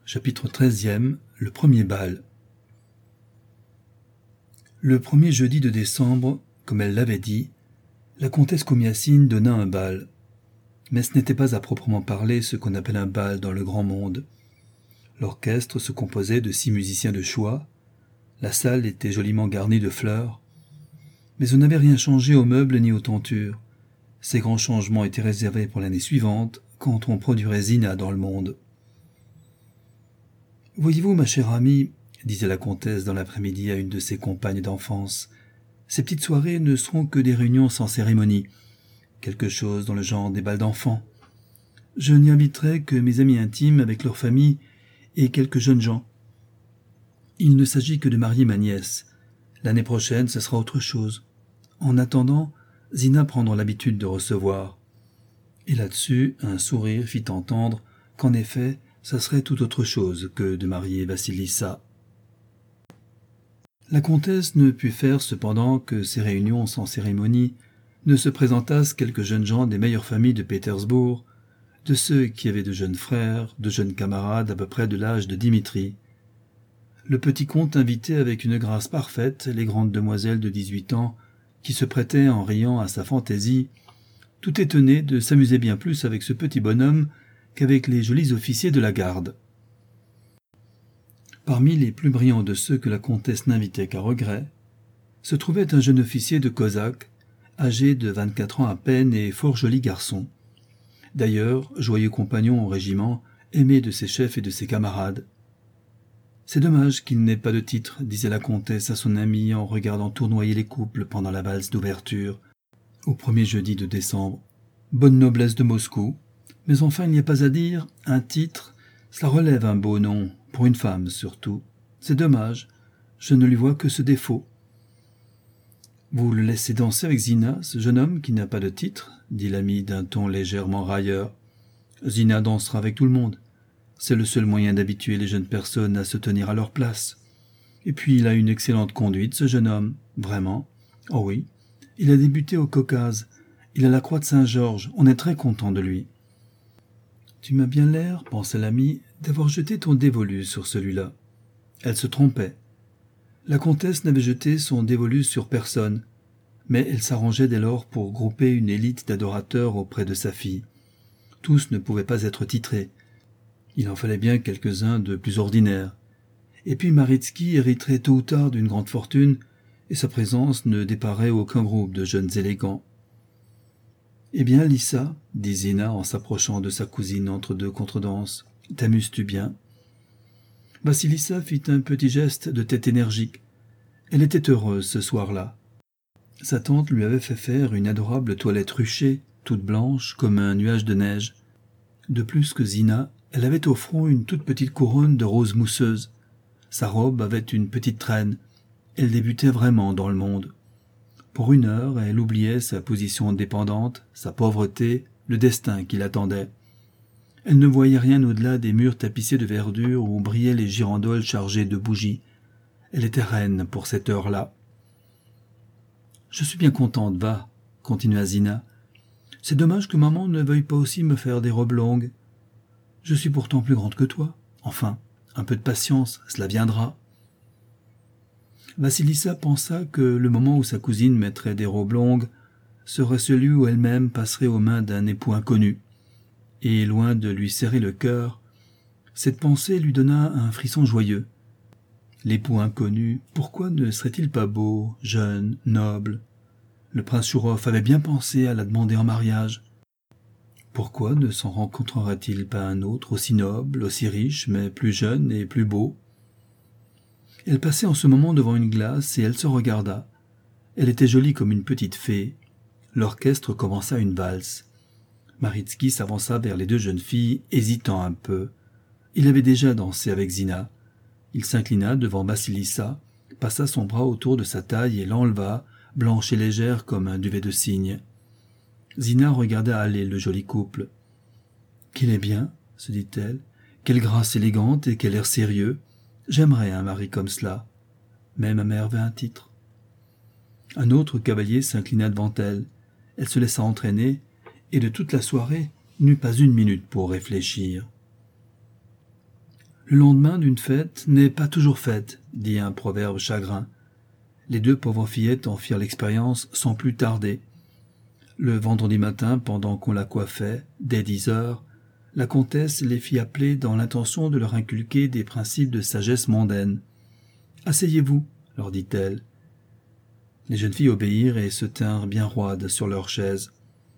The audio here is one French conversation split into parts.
Chapitre 13e. Le premier bal. Le premier jeudi de décembre, comme elle l'avait dit, la comtesse Komiassine donna un bal. Mais ce n'était pas à proprement parler ce qu'on appelle un bal dans le grand monde. L'orchestre se composait de 6 musiciens de choix, la salle était joliment garnie de fleurs, mais on n'avait rien changé aux meubles ni aux tentures. Ces grands changements étaient réservés pour l'année suivante, quand on produirait Zina dans le monde. « Voyez-vous, ma chère amie, disait la comtesse dans l'après-midi à une de ses compagnes d'enfance, ces petites soirées ne seront que des réunions sans cérémonie, quelque chose dans le genre des bals d'enfants. Je n'y inviterai que mes amis intimes avec leurs familles et quelques jeunes gens. Il ne s'agit que de marier ma nièce. L'année prochaine, ce sera autre chose. En attendant, Zina prendra l'habitude de recevoir. » Et là-dessus, un sourire fit entendre qu'en effet, ça serait tout autre chose que de marier Vassilissa. La comtesse ne put faire cependant que ces réunions sans cérémonie ne se présentassent quelques jeunes gens des meilleures familles de Pétersbourg, de ceux qui avaient de jeunes frères, de jeunes camarades à peu près de l'âge de Dimitri. Le petit comte invitait avec une grâce parfaite les grandes demoiselles de 18 ans qui se prêtaient en riant à sa fantaisie, tout étonnées de s'amuser bien plus avec ce petit bonhomme qu'avec les jolis officiers de la garde. Parmi les plus brillants de ceux que la comtesse n'invitait qu'à regret, se trouvait un jeune officier de Cosaque, âgé de 24 ans à peine et fort joli garçon. D'ailleurs, joyeux compagnon au régiment, aimé de ses chefs et de ses camarades. « C'est dommage qu'il n'ait pas de titre, disait la comtesse à son amie en regardant tournoyer les couples pendant la valse d'ouverture, au premier jeudi de décembre. Bonne noblesse de Moscou. Mais enfin, il n'y a pas à dire, un titre, cela relève un beau nom, pour une femme surtout. C'est dommage, je ne lui vois que ce défaut. »« Vous le laissez danser avec Zina, ce jeune homme qui n'a pas de titre ?» dit l'ami d'un ton légèrement railleur. « Zina dansera avec tout le monde. C'est le seul moyen d'habituer les jeunes personnes à se tenir à leur place. Et puis il a une excellente conduite, ce jeune homme, vraiment. Oh oui, il a débuté au Caucase, il a la croix de Saint-Georges, on est très content de lui. » « Tu m'as bien l'air, pensa l'ami, d'avoir jeté ton dévolu sur celui-là. » Elle se trompait. La comtesse n'avait jeté son dévolu sur personne, mais elle s'arrangeait dès lors pour grouper une élite d'adorateurs auprès de sa fille. Tous ne pouvaient pas être titrés. Il en fallait bien quelques-uns de plus ordinaires. Et puis Maritsky hériterait tôt ou tard d'une grande fortune, et sa présence ne déparait aucun groupe de jeunes élégants. « Eh bien, Lissa, dit Zina en s'approchant de sa cousine entre deux contredanses, t'amuses-tu bien ?» Vassilissa fit un petit geste de tête énergique. Elle était heureuse ce soir-là. Sa tante lui avait fait faire une adorable toilette ruchée, toute blanche comme un nuage de neige. De plus que Zina, elle avait au front une toute petite couronne de roses mousseuses. Sa robe avait une petite traîne. Elle débutait vraiment dans le monde. Pour une heure, elle oubliait sa position dépendante, sa pauvreté, le destin qui l'attendait. Elle ne voyait rien au-delà des murs tapissés de verdure où brillaient les girandoles chargées de bougies. Elle était reine pour cette heure-là. « Je suis bien contente, va, » continua Zina. « C'est dommage que maman ne veuille pas aussi me faire des robes longues. Je suis pourtant plus grande que toi. Enfin, un peu de patience, cela viendra. » Vassilissa pensa que le moment où sa cousine mettrait des robes longues serait celui où elle-même passerait aux mains d'un époux inconnu. Et loin de lui serrer le cœur, cette pensée lui donna un frisson joyeux. L'époux inconnu, pourquoi ne serait-il pas beau, jeune, noble? Le prince Chourov avait bien pensé à la demander en mariage. Pourquoi ne s'en rencontrerait-il pas un autre aussi noble, aussi riche, mais plus jeune et plus beau? Elle passait en ce moment devant une glace et elle se regarda. Elle était jolie comme une petite fée. L'orchestre commença une valse. Maritsky s'avança vers les deux jeunes filles, hésitant un peu. Il avait déjà dansé avec Zina. Il s'inclina devant Vassilissa, passa son bras autour de sa taille et l'enleva, blanche et légère comme un duvet de cygne. Zina regarda aller le joli couple. « Qu'il est bien, » se dit-elle, « quelle grâce élégante et quel air sérieux. J'aimerais un mari comme cela. Mais ma mère veut un titre. » Un autre cavalier s'inclina devant elle. Elle se laissa entraîner, et de toute la soirée n'eut pas une minute pour réfléchir. Le lendemain d'une fête n'est pas toujours fête, dit un proverbe chagrin. Les deux pauvres fillettes en firent l'expérience sans plus tarder. Le vendredi matin, pendant qu'on la coiffait, dès 10 heures, la comtesse les fit appeler dans l'intention de leur inculquer des principes de sagesse mondaine. « Asseyez-vous, leur dit-elle. Les jeunes filles obéirent et se tinrent bien roides sur leurs chaises.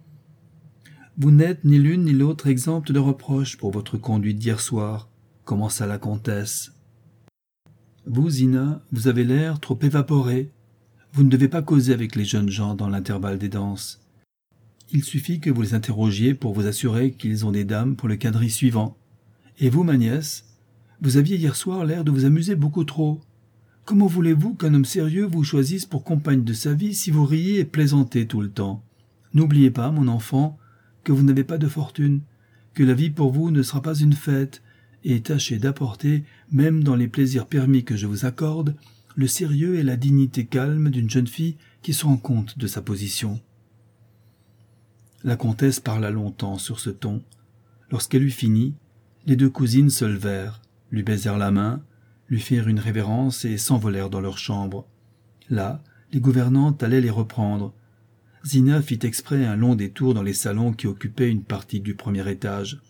« Vous n'êtes ni l'une ni l'autre exemptes de reproches pour votre conduite d'hier soir, commença la comtesse. Vous, Zina, vous avez l'air trop évaporée. Vous ne devez pas causer avec les jeunes gens dans l'intervalle des danses. Il suffit que vous les interrogiez pour vous assurer qu'ils ont des dames pour le quadrille suivant. Et vous, ma nièce, vous aviez hier soir l'air de vous amuser beaucoup trop. Comment voulez-vous qu'un homme sérieux vous choisisse pour compagne de sa vie si vous riez et plaisantez tout le temps? N'oubliez pas, mon enfant, que vous n'avez pas de fortune, que la vie pour vous ne sera pas une fête, et tâchez d'apporter, même dans les plaisirs permis que je vous accorde, le sérieux et la dignité calme d'une jeune fille qui se rend compte de sa position. » La comtesse parla longtemps sur ce ton. Lorsqu'elle eut fini, les deux cousines se levèrent, lui baisèrent la main, lui firent une révérence et s'envolèrent dans leur chambre. Là, les gouvernantes allaient les reprendre. Zina fit exprès un long détour dans les salons qui occupaient une partie du premier étage.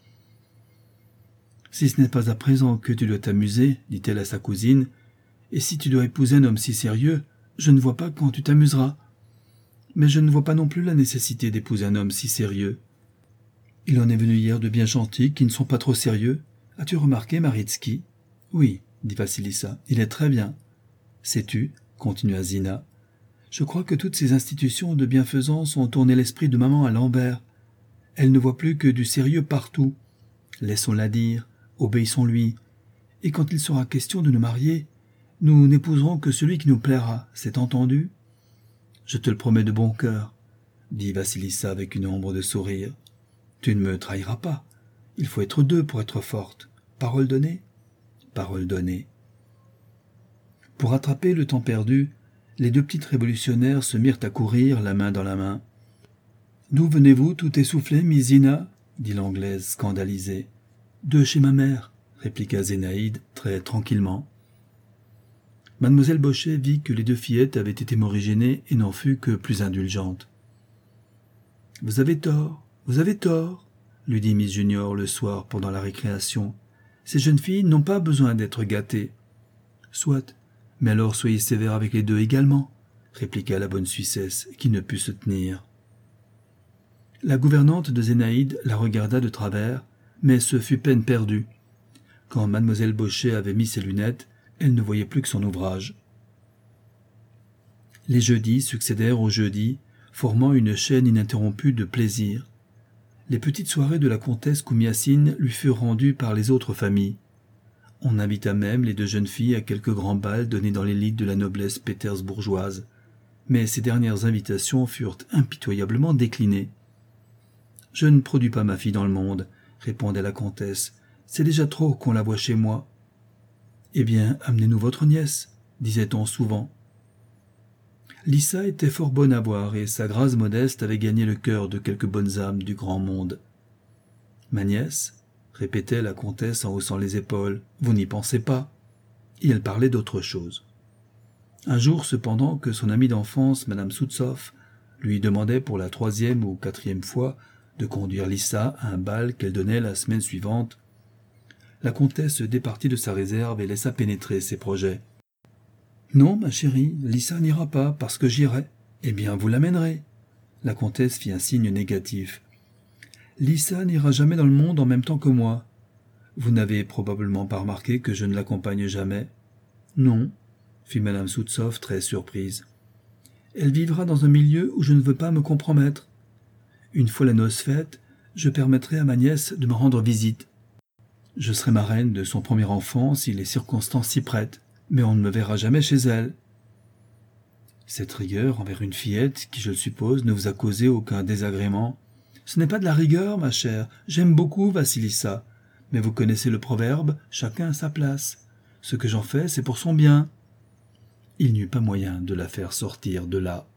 « Si ce n'est pas à présent que tu dois t'amuser, dit-elle à sa cousine, et si tu dois épouser un homme si sérieux, je ne vois pas quand tu t'amuseras. Mais je ne vois pas non plus la nécessité d'épouser un homme si sérieux. Il en est venu hier de bien gentils qui ne sont pas trop sérieux. As-tu remarqué Maritsky ? Oui, dit Vassilissa, il est très bien. Sais-tu, continua Zina, je crois que toutes ces institutions de bienfaisance ont tourné l'esprit de maman à l'envers. Elle ne voit plus que du sérieux partout. Laissons-la dire, obéissons-lui. Et quand il sera question de nous marier, nous n'épouserons que celui qui nous plaira, c'est entendu ? Je te le promets de bon cœur, dit Vassilissa avec une ombre de sourire. Tu ne me trahiras pas. Il faut être deux pour être forte. Parole donnée ? Parole donnée. Pour rattraper le temps perdu, les deux petites révolutionnaires se mirent à courir, la main dans la main. « D'où venez-vous, tout essoufflée, Miss Zina ?» dit l'Anglaise, scandalisée. « De chez ma mère, » répliqua Zénaïde, très tranquillement. Mademoiselle Baucher vit que les deux fillettes avaient été morigénées et n'en fut que plus indulgente. « Vous avez tort, lui dit Miss Junior le soir pendant la récréation. « Ces jeunes filles n'ont pas besoin d'être gâtées. »« Soit, mais alors soyez sévère avec les deux également, » répliqua la bonne Suissesse, qui ne put se tenir. La gouvernante de Zénaïde la regarda de travers, mais ce fut peine perdue. Quand mademoiselle Baucher avait mis ses lunettes, elle ne voyait plus que son ouvrage. Les jeudis succédèrent aux jeudis, formant une chaîne ininterrompue de plaisir. Les petites soirées de la comtesse Kouniassine lui furent rendues par les autres familles. On invita même les deux jeunes filles à quelques grands bals donnés dans l'élite de la noblesse pétersbourgeoise, mais ces dernières invitations furent impitoyablement déclinées. « Je ne produis pas ma fille dans le monde, » répondait la comtesse. « C'est déjà trop qu'on la voit chez moi. »« Eh bien, amenez-nous votre nièce, » disait-on souvent. Lissa était fort bonne à voir et sa grâce modeste avait gagné le cœur de quelques bonnes âmes du grand monde. « Ma nièce ?» répétait la comtesse en haussant les épaules. « Vous n'y pensez pas ?» Et elle parlait d'autre chose. Un jour cependant que son amie d'enfance, Madame Soutsov, lui demandait pour la 3e ou 4e fois de conduire Lissa à un bal qu'elle donnait la semaine suivante, la comtesse se départit de sa réserve et laissa pénétrer ses projets. « Non, ma chérie, Lissa n'ira pas parce que j'irai. Eh bien, vous l'amènerez. » La comtesse fit un signe négatif. « Lissa n'ira jamais dans le monde en même temps que moi. Vous n'avez probablement pas remarqué que je ne l'accompagne jamais. »« Non, » fit Madame Soutsov très surprise. « Elle vivra dans un milieu où je ne veux pas me compromettre. Une fois la noce faite, je permettrai à ma nièce de me rendre visite. Je serai marraine de son premier enfant si les circonstances s'y prêtent, mais on ne me verra jamais chez elle. » Cette rigueur envers une fillette qui, je le suppose, ne vous a causé aucun désagrément. « Ce n'est pas de la rigueur, ma chère, j'aime beaucoup Vassilissa, mais vous connaissez le proverbe, chacun à sa place. Ce que j'en fais, c'est pour son bien. » Il n'y eut pas moyen de la faire sortir de là.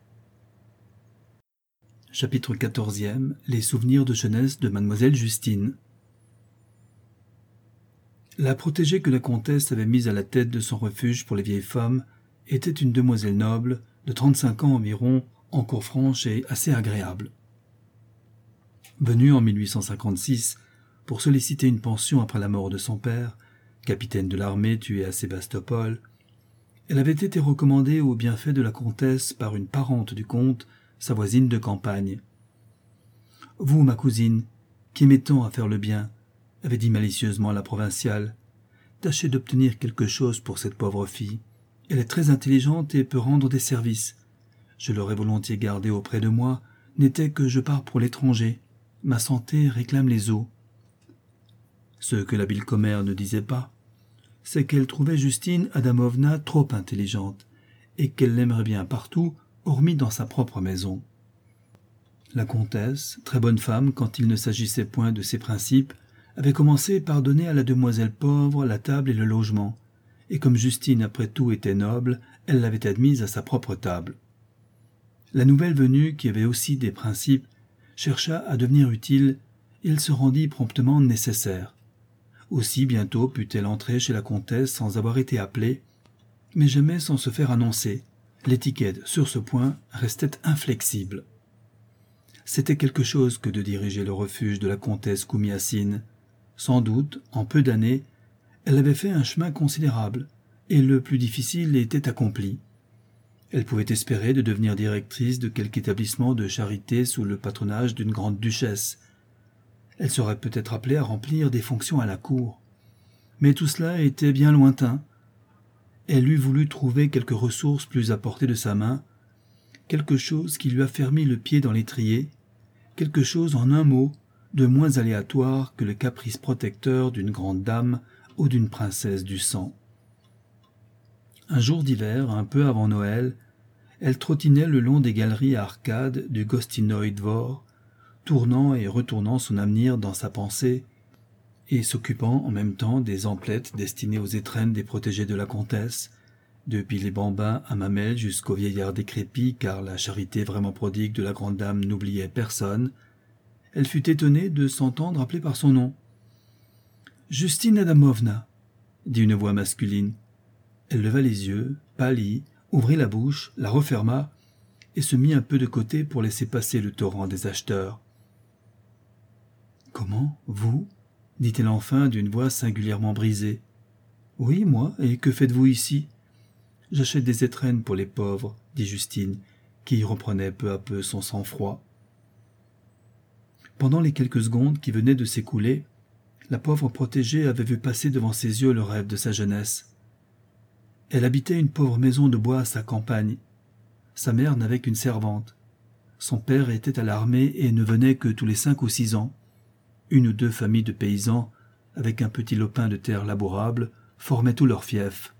Chapitre 14e. Les souvenirs de jeunesse de mademoiselle Justine. La protégée que la comtesse avait mise à la tête de son refuge pour les vieilles femmes était une demoiselle noble, de 35 ans environ, encore franche et assez agréable. Venue en 1856 pour solliciter une pension après la mort de son père, capitaine de l'armée tué à Sébastopol, elle avait été recommandée aux bienfaits de la comtesse par une parente du comte, sa voisine de campagne. « Vous, ma cousine, qui aimez tant à faire le bien, avait dit malicieusement la provinciale, tâchez d'obtenir quelque chose pour cette pauvre fille. Elle est très intelligente et peut rendre des services. Je l'aurais volontiers gardée auprès de moi, n'était que je pars pour l'étranger. Ma santé réclame les eaux. » Ce que l'habile commère ne disait pas, c'est qu'elle trouvait Justine Adamovna trop intelligente, et qu'elle l'aimerait bien partout, hormis dans sa propre maison. La comtesse, très bonne femme quand il ne s'agissait point de ses principes, avait commencé par donner à la demoiselle pauvre la table et le logement, et comme Justine après tout était noble, elle l'avait admise à sa propre table. La nouvelle venue, qui avait aussi des principes, chercha à devenir utile, et elle se rendit promptement nécessaire. Aussi bientôt put-elle entrer chez la comtesse sans avoir été appelée, mais jamais sans se faire annoncer. L'étiquette, sur ce point, restait inflexible. C'était quelque chose que de diriger le refuge de la comtesse Koumyacine. Sans doute, en peu d'années, elle avait fait un chemin considérable, et le plus difficile était accompli. Elle pouvait espérer de devenir directrice de quelque établissement de charité sous le patronage d'une grande duchesse. Elle serait peut-être appelée à remplir des fonctions à la cour. Mais tout cela était bien lointain. Elle eût voulu trouver quelques ressources plus à portée de sa main, quelque chose qui lui affermît le pied dans l'étrier, quelque chose, en un mot, de moins aléatoire que le caprice protecteur d'une grande dame ou d'une princesse du sang. Un jour d'hiver, un peu avant Noël, elle trottinait le long des galeries à arcades du Gostinoi Dvor, tournant et retournant son avenir dans sa pensée, et s'occupant en même temps des emplettes destinées aux étrennes des protégés de la comtesse, depuis les bambins à mamelles jusqu'aux vieillards décrépits, car la charité vraiment prodigue de la grande dame n'oubliait personne, elle fut étonnée de s'entendre appeler par son nom. « Justine Adamovna » dit une voix masculine. Elle leva les yeux, pâlit, ouvrit la bouche, la referma, et se mit un peu de côté pour laisser passer le torrent des acheteurs. « Comment, vous » dit-elle enfin d'une voix singulièrement brisée. « Oui, moi, et que faites-vous ici ?»« J'achète des étrennes pour les pauvres, » dit Justine, qui reprenait peu à peu son sang-froid. Pendant les quelques secondes qui venaient de s'écouler, la pauvre protégée avait vu passer devant ses yeux le rêve de sa jeunesse. Elle habitait une pauvre maison de bois à sa campagne. Sa mère n'avait qu'une servante. Son père était à l'armée et ne venait que tous les 5 ou 6 ans. Une ou deux familles de paysans, avec un petit lopin de terre labourable, formaient tout leur fief.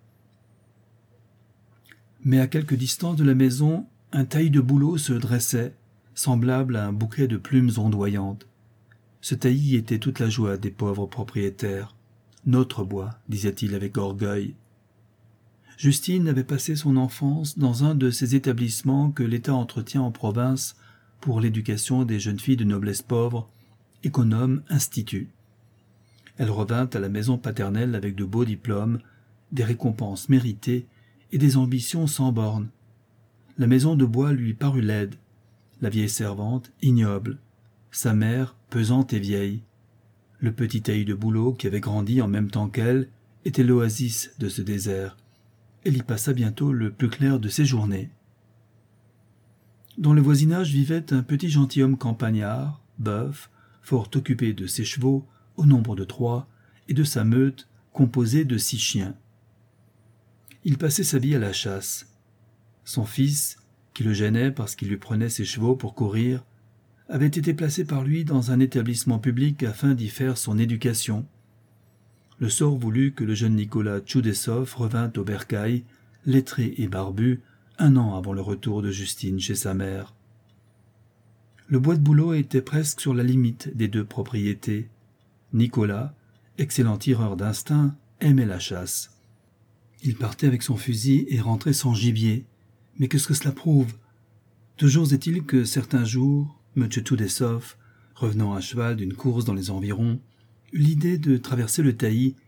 Mais à quelque distance de la maison, un taillis de bouleau se dressait, semblable à un bouquet de plumes ondoyantes. Ce taillis était toute la joie des pauvres propriétaires. « Notre bois », disait-il avec orgueil. Justine avait passé son enfance dans un de ces établissements que l'État entretient en province pour l'éducation des jeunes filles de noblesse pauvre et qu'on nomme institut. Elle revint à la maison paternelle avec de beaux diplômes, des récompenses méritées et des ambitions sans bornes. La maison de bois lui parut laide, la vieille servante ignoble, sa mère pesante et vieille. Le petit taillis de bouleau qui avait grandi en même temps qu'elle était l'oasis de ce désert. Elle y passa bientôt le plus clair de ses journées. Dans le voisinage vivait un petit gentilhomme campagnard, bœuf, fort occupé de ses chevaux, au nombre de 3, et de sa meute, composée de 6 chiens. Il passait sa vie à la chasse. Son fils, qui le gênait parce qu'il lui prenait ses chevaux pour courir, avait été placé par lui dans un établissement public afin d'y faire son éducation. Le sort voulut que le jeune Nicolas Tchoudessov revint au bercail, lettré et barbu, 1 an avant le retour de Justine chez sa mère. Le bois de bouleau était presque sur la limite des 2 propriétés. Nicolas, excellent tireur d'instinct, aimait la chasse. Il partait avec son fusil et rentrait sans gibier. Mais qu'est-ce que cela prouve? Toujours est-il que certains jours, M. Tchoudessov, revenant à cheval d'une course dans les environs, eut l'idée de traverser le taillis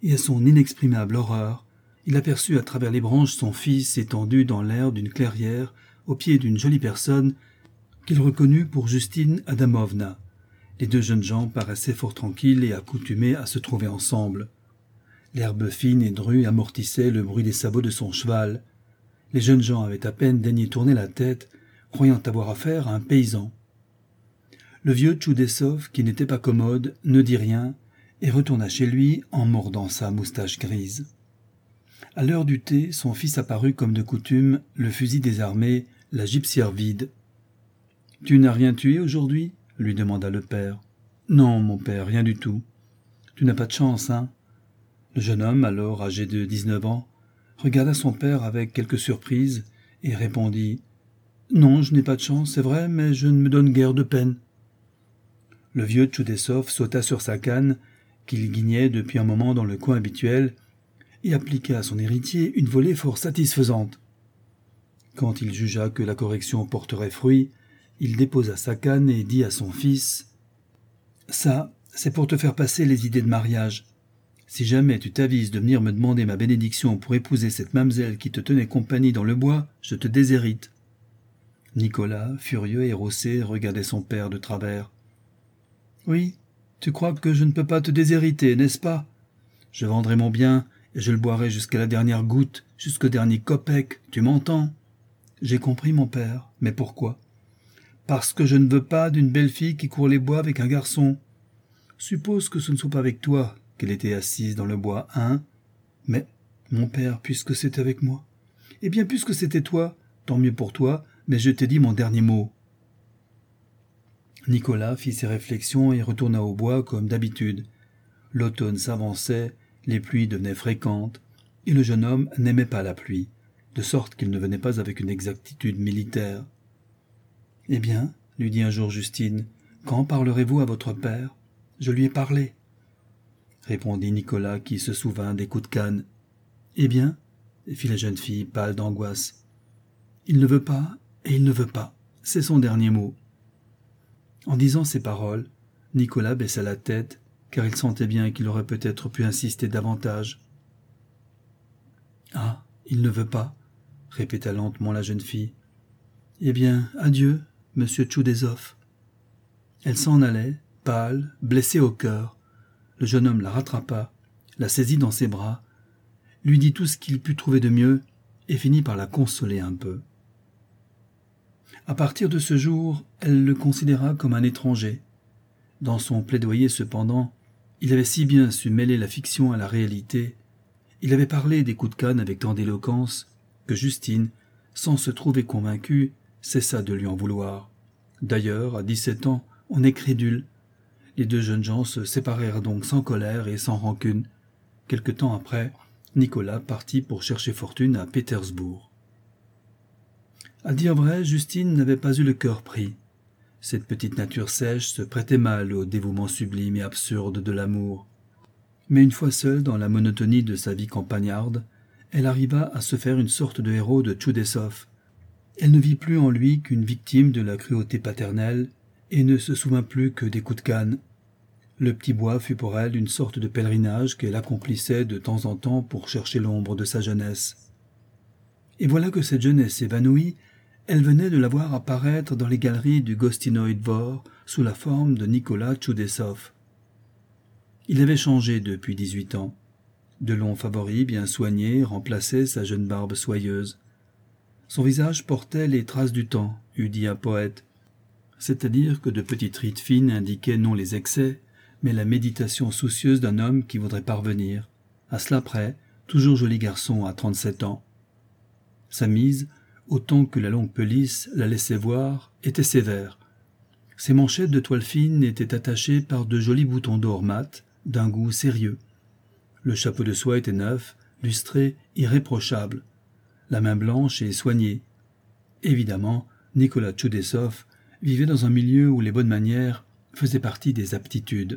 et à son inexprimable horreur, il aperçut à travers les branches son fils étendu dans l'air d'une clairière au pied d'une jolie personne qu'il reconnut pour Justine Adamovna. Les deux jeunes gens paraissaient fort tranquilles et accoutumés à se trouver ensemble. L'herbe fine et drue amortissait le bruit des sabots de son cheval. Les jeunes gens avaient à peine daigné tourner la tête, croyant avoir affaire à un paysan. Le vieux Tchoudessov, qui n'était pas commode, ne dit rien et retourna chez lui en mordant sa moustache grise. À l'heure du thé, son fils apparut comme de coutume, le fusil désarmé, la gibecière vide. « Tu n'as rien tué aujourd'hui » lui demanda le père. « Non, mon père, rien du tout. Tu n'as pas de chance, hein ?» Le jeune homme, alors âgé de 19 ans, regarda son père avec quelque surprise et répondit « Non, je n'ai pas de chance, c'est vrai, mais je ne me donne guère de peine. » Le vieux Tchoudessov sauta sur sa canne, qu'il guignait depuis un moment dans le coin habituel, et appliqua à son héritier une volée fort satisfaisante. Quand il jugea que la correction porterait fruit, il déposa sa canne et dit à son fils « Ça, c'est pour te faire passer les idées de mariage. Si jamais tu t'avises de venir me demander ma bénédiction pour épouser cette mamzelle qui te tenait compagnie dans le bois, je te déshérite. » Nicolas, furieux et rossé, regardait son père de travers. « Oui, tu crois que je ne peux pas te déshériter, n'est-ce pas? Je vendrai mon bien et je le boirai jusqu'à la dernière goutte, jusqu'au dernier kopek, tu m'entends? J'ai compris, mon père, mais pourquoi? Parce que je ne veux pas d'une belle fille qui court les bois avec un garçon. Suppose que ce ne soit pas avec toi qu'elle était assise dans le bois, hein? Mais, mon père, puisque c'est avec moi. Eh bien, puisque c'était toi, tant mieux pour toi, mais je t'ai dit mon dernier mot. » Nicolas fit ses réflexions et retourna au bois comme d'habitude. L'automne s'avançait, les pluies devenaient fréquentes, et le jeune homme n'aimait pas la pluie, de sorte qu'il ne venait pas avec une exactitude militaire. « Eh bien, lui dit un jour Justine, quand parlerez-vous à votre père? Je lui ai parlé. » Répondit Nicolas qui se souvint des coups de canne. « Eh bien, fit la jeune fille pâle d'angoisse. « Il ne veut pas, et il ne veut pas. C'est son dernier mot. » En disant ces paroles, Nicolas baissa la tête, car il sentait bien qu'il aurait peut-être pu insister davantage. « Ah, il ne veut pas, » répéta lentement la jeune fille. « Eh bien, adieu, monsieur Tchoudessov. » Elle s'en allait, pâle, blessée au cœur. Le jeune homme la rattrapa, la saisit dans ses bras, lui dit tout ce qu'il put trouver de mieux et finit par la consoler un peu. À partir de ce jour, elle le considéra comme un étranger. Dans son plaidoyer, cependant, il avait si bien su mêler la fiction à la réalité, il avait parlé des coups de canne avec tant d'éloquence, que Justine, sans se trouver convaincue, cessa de lui en vouloir. D'ailleurs, à 17 ans, on est crédule. Les deux jeunes gens se séparèrent donc sans colère et sans rancune. Quelque temps après, Nicolas partit pour chercher fortune à Pétersbourg. À dire vrai, Justine n'avait pas eu le cœur pris. Cette petite nature sèche se prêtait mal au dévouement sublime et absurde de l'amour. Mais une fois seule dans la monotonie de sa vie campagnarde, elle arriva à se faire une sorte de héros de Tchoudessov. Elle ne vit plus en lui qu'une victime de la cruauté paternelle et ne se souvint plus que des coups de canne. Le petit bois fut pour elle une sorte de pèlerinage qu'elle accomplissait de temps en temps pour chercher l'ombre de sa jeunesse. Et voilà que cette jeunesse évanouie, elle venait de la voir apparaître dans les galeries du Gostinoï Dvor sous la forme de Nicolas Tchoudessov. Il avait changé depuis 18 ans. De longs favoris bien soignés remplaçaient sa jeune barbe soyeuse. Son visage portait les traces du temps, eût dit un poète, c'est-à-dire que de petites rides fines indiquaient non les excès, mais la méditation soucieuse d'un homme qui voudrait parvenir. À cela près, toujours joli garçon à 37 ans. Sa mise, autant que la longue pelisse la laissait voir, était sévère. Ses manchettes de toile fine étaient attachées par de jolis boutons d'or mat, d'un goût sérieux. Le chapeau de soie était neuf, lustré, irréprochable. La main blanche et soignée. Évidemment, Nicolas Tchoudessov vivait dans un milieu où les bonnes manières faisaient partie des aptitudes.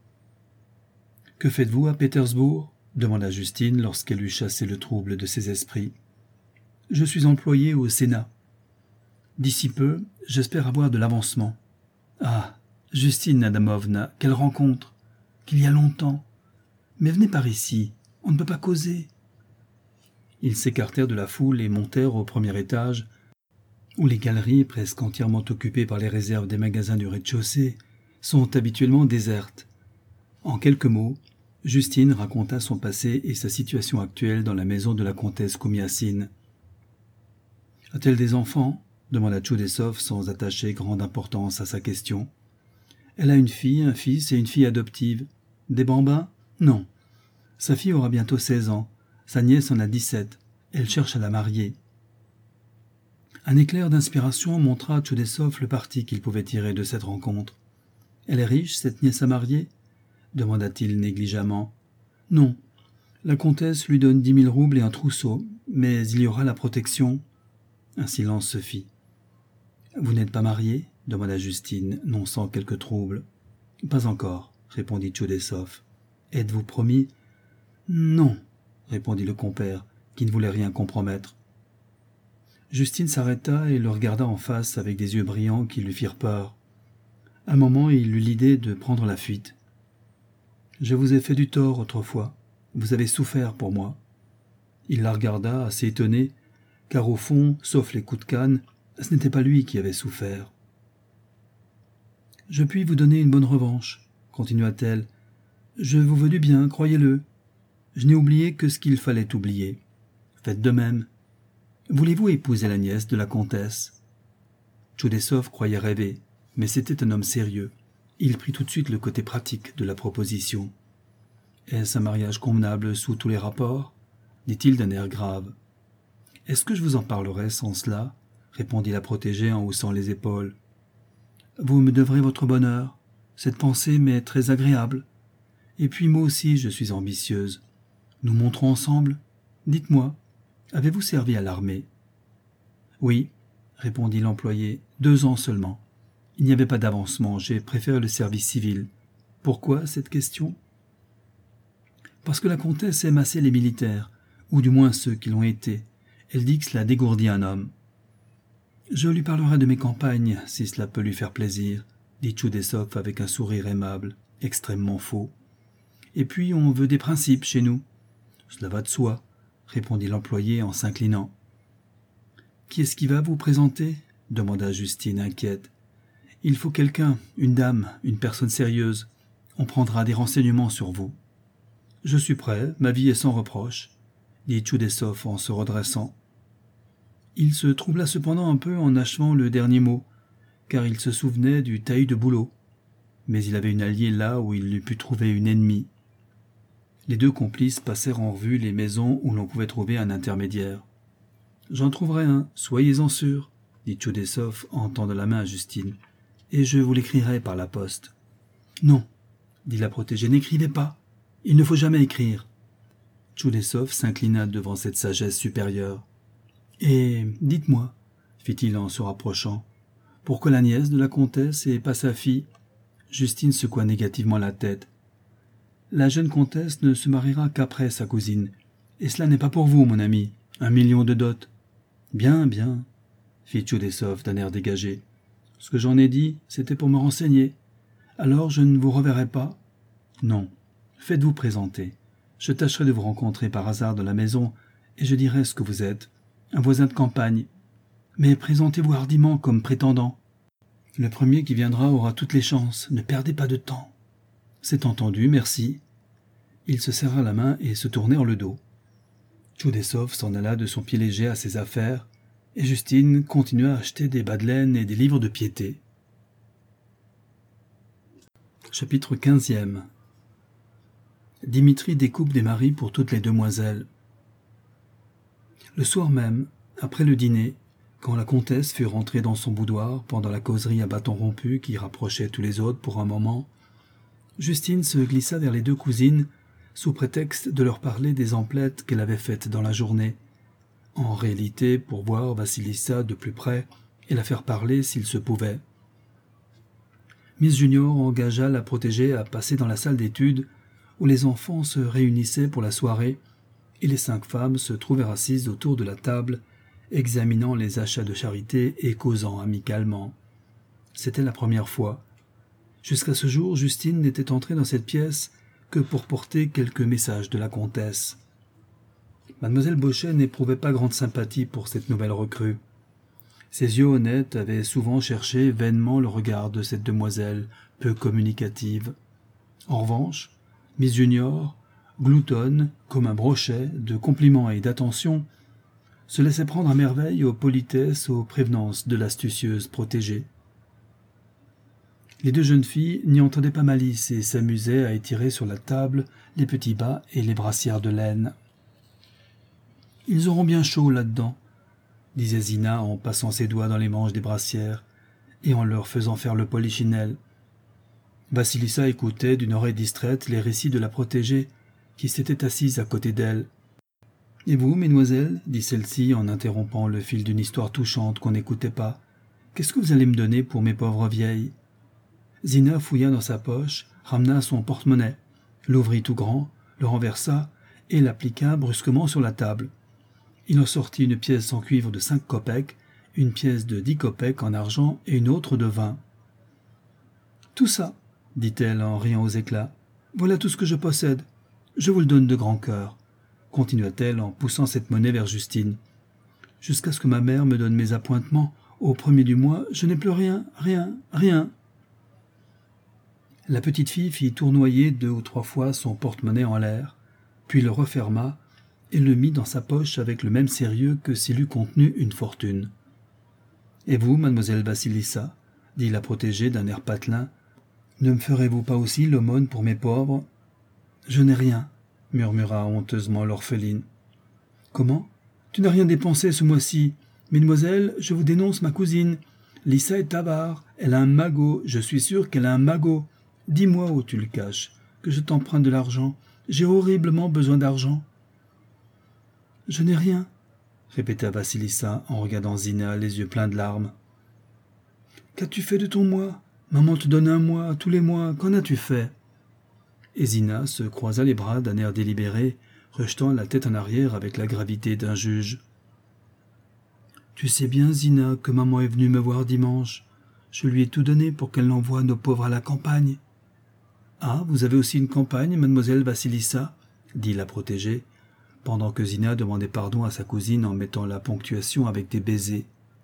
« Que faites-vous à Pétersbourg » demanda Justine lorsqu'elle eut chassé le trouble de ses esprits. « Je suis employée au Sénat. D'ici peu, j'espère avoir de l'avancement. » « Ah, Justine Adamovna, quelle rencontre! Qu'il y a longtemps! Mais venez par ici, on ne peut pas causer. » Ils s'écartèrent de la foule et montèrent au premier étage, où les galeries, presque entièrement occupées par les réserves des magasins du rez-de-chaussée, sont habituellement désertes. En quelques mots, Justine raconta son passé et sa situation actuelle dans la maison de la comtesse Komiassine. « A-t-elle des enfants ?» demanda Tchoudessov sans attacher grande importance à sa question. « Elle a une fille, un fils et une fille adoptive. Des bambins ? Non. Sa fille aura bientôt 16 ans. Sa nièce en a 17. Elle cherche à la marier. » Un éclair d'inspiration montra à Tchoudessov le parti qu'il pouvait tirer de cette rencontre. « Elle est riche, cette nièce à marier ?» demanda-t-il négligemment. « Non. La comtesse lui donne 10 000 roubles et un trousseau, mais il y aura la protection. » Un silence se fit. « Vous n'êtes pas marié ?» demanda Justine, non sans quelque trouble. « Pas encore, » répondit Tchoudessov. « Êtes-vous promis ?»« Non, » répondit le compère, qui ne voulait rien compromettre. Justine s'arrêta et le regarda en face avec des yeux brillants qui lui firent peur. Un moment, il eut l'idée de prendre la fuite. « Je vous ai fait du tort autrefois. Vous avez souffert pour moi. » Il la regarda, assez étonné, car au fond, sauf les coups de canne, ce n'était pas lui qui avait souffert. « Je puis vous donner une bonne revanche, » continua-t-elle. « Je vous veux du bien, croyez-le. Je n'ai oublié que ce qu'il fallait oublier. Faites de même. Voulez-vous épouser la nièce de la comtesse ?» Tchoudessov croyait rêver, mais c'était un homme sérieux. Il prit tout de suite le côté pratique de la proposition. « Est-ce un mariage convenable sous tous les rapports ?» dit-il d'un air grave. « Est-ce que je vous en parlerai sans cela ?» répondit la protégée en haussant les épaules. « Vous me devrez votre bonheur. Cette pensée m'est très agréable. Et puis moi aussi je suis ambitieuse. Nous monterons ensemble. Dites-moi, avez-vous servi à l'armée ?»« Oui, » répondit l'employé, 2 ans seulement. Il n'y avait pas d'avancement, j'ai préféré le service civil. Pourquoi cette question ? Parce que la comtesse aime assez les militaires, ou du moins ceux qui l'ont été. Elle dit que cela dégourdit un homme. Je lui parlerai de mes campagnes, si cela peut lui faire plaisir, dit Tchoudessov avec un sourire aimable, extrêmement faux. Et puis on veut des principes chez nous. Cela va de soi, répondit l'employé en s'inclinant. Qui est-ce qui va vous présenter ? Demanda Justine inquiète. Il faut quelqu'un, une dame, une personne sérieuse. On prendra des renseignements sur vous. Je suis prêt, ma vie est sans reproche, dit Tchoudessov en se redressant. Il se troubla cependant un peu en achevant le dernier mot, car il se souvenait du taillis de boulot. Mais il avait une alliée là où il eût pu trouver une ennemie. Les 2 complices passèrent en revue les maisons où l'on pouvait trouver un intermédiaire. « J'en trouverai un, soyez-en sûr, » dit Tchoudessov en tendant la main à Justine, « et je vous l'écrirai par la poste. »« Non, » dit la protégée, « n'écrivez pas. Il ne faut jamais écrire. » Tchoudessov s'inclina devant cette sagesse supérieure. « Et dites-moi, » fit-il en se rapprochant, « pourquoi la nièce de la comtesse et pas sa fille ?» Justine secoua négativement la tête. « La jeune comtesse ne se mariera qu'après sa cousine. Et cela n'est pas pour vous, mon ami. 1 million de dot. »« Bien, bien, » fit Tchoudessov d'un air dégagé. « Ce que j'en ai dit, c'était pour me renseigner. Alors je ne vous reverrai pas ? Non. Faites-vous présenter. Je tâcherai de vous rencontrer par hasard dans la maison et je dirai ce que vous êtes. Un voisin de campagne. Mais présentez-vous hardiment comme prétendant. Le premier qui viendra aura toutes les chances. Ne perdez pas de temps. » « C'est entendu, merci. » Il se serra la main et se tournèrent le dos. Tchoudessov s'en alla de son pied léger à ses affaires, et Justine continua à acheter des bas de laine et des livres de piété. Chapitre 15e. Dimitri découpe des maris pour toutes les demoiselles. Le soir même, après le dîner, quand la comtesse fut rentrée dans son boudoir pendant la causerie à bâton rompu qui rapprochait tous les autres pour un moment, Justine se glissa vers les 2 cousines sous prétexte de leur parler des emplettes qu'elle avait faites dans la journée, en réalité pour voir Vassilissa de plus près et la faire parler s'il se pouvait. Miss Junior engagea la protégée à passer dans la salle d'études où les enfants se réunissaient pour la soirée et les 5 femmes se trouvèrent assises autour de la table, examinant les achats de charité et causant amicalement. C'était la première fois. Jusqu'à ce jour, Justine n'était entrée dans cette pièce que pour porter quelques messages de la comtesse. Mademoiselle Bauchet n'éprouvait pas grande sympathie pour cette nouvelle recrue. Ses yeux honnêtes avaient souvent cherché vainement le regard de cette demoiselle peu communicative. En revanche, Miss Junior, gloutonne comme un brochet de compliments et d'attentions, se laissait prendre à merveille aux politesses, aux prévenances de l'astucieuse protégée. Les deux jeunes filles n'y entendaient pas malice et s'amusaient à étirer sur la table les petits bas et les brassières de laine. « Ils auront bien chaud là-dedans », disait Zina en passant ses doigts dans les manches des brassières et en leur faisant faire le polichinelle. Vassilissa écoutait d'une oreille distraite les récits de la protégée qui s'était assise à côté d'elle. « Et vous, mesdemoiselles, dit celle-ci en interrompant le fil d'une histoire touchante qu'on n'écoutait pas, qu'est-ce que vous allez me donner pour mes pauvres vieilles ?» Zina fouilla dans sa poche, ramena son porte-monnaie, l'ouvrit tout grand, le renversa et l'appliqua brusquement sur la table. Il en sortit une pièce en cuivre de 5 kopecks, une pièce de 10 kopecks en argent et une autre de 20. « Tout ça, dit-elle en riant aux éclats, voilà tout ce que je possède. Je vous le donne de grand cœur, continua-t-elle en poussant cette monnaie vers Justine. Jusqu'à ce que ma mère me donne mes appointements, au premier du mois, je n'ai plus rien, rien. La petite fille fit tournoyer 2 ou 3 fois son porte-monnaie en l'air, puis le referma et le mit dans sa poche avec le même sérieux que s'il eût contenu une fortune. « Et vous, mademoiselle Vassilissa, dit la protégée d'un air patelin, ne me ferez-vous pas aussi l'aumône pour mes pauvres ?»« Je n'ai rien, » murmura honteusement l'orpheline. « Comment ? Tu n'as rien dépensé ce mois-ci. Mesdemoiselles, je vous dénonce ma cousine. Lissa est avare, elle a un magot, je suis sûr qu'elle a un magot. Dis-moi où tu le caches, que je t'emprunte de l'argent. J'ai horriblement besoin d'argent. »« Je n'ai rien, » répéta Vassilissa en regardant Zina les yeux pleins de larmes. « Qu'as-tu fait de ton mois ? Maman te donne un mois, tous les mois, qu'en as-tu fait ?» Et Zina se croisa les bras d'un air délibéré, rejetant la tête en arrière avec la gravité d'un juge. « Tu sais bien, Zina, que maman est venue me voir dimanche. Je lui ai tout donné pour qu'elle n'envoie nos pauvres à la campagne. »« Ah, vous avez aussi une campagne, mademoiselle Vassilissa ?» dit la protégée, pendant que Zina demandait pardon à sa cousine en mettant la ponctuation avec des baisers.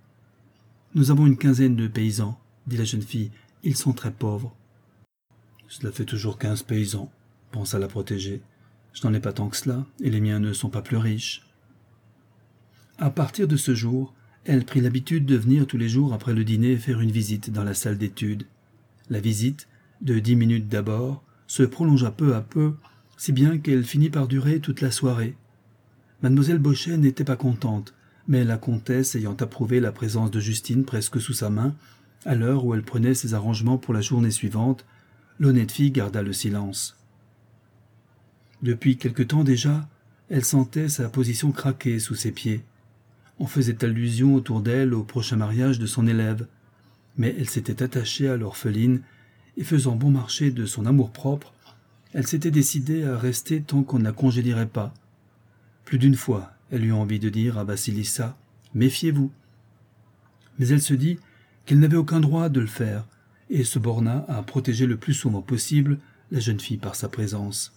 « Nous avons une quinzaine de paysans, » dit la jeune fille. « Ils sont très pauvres. »« Cela fait toujours 15 paysans, » pensa la protégée. « Je n'en ai pas tant que cela, et les miens ne sont pas plus riches. » À partir de ce jour, elle prit l'habitude de venir tous les jours après le dîner faire une visite dans la salle d'études. La visite, de 10 minutes d'abord, se prolongea peu à peu, si bien qu'elle finit par durer toute la soirée. Mademoiselle Bauchet n'était pas contente, mais la comtesse ayant approuvé la présence de Justine presque sous sa main, à l'heure où elle prenait ses arrangements pour la journée suivante, l'honnête fille garda le silence. Depuis quelque temps déjà, elle sentait sa position craquer sous ses pieds. On faisait allusion autour d'elle au prochain mariage de son élève, mais elle s'était attachée à l'orpheline et faisant bon marché de son amour-propre, elle s'était décidée à rester tant qu'on ne la congédierait pas. Plus d'une fois, elle eut envie de dire à Vassilissa « Méfiez-vous ». Mais elle se dit qu'elle n'avait aucun droit de le faire et se borna à protéger le plus souvent possible la jeune fille par sa présence.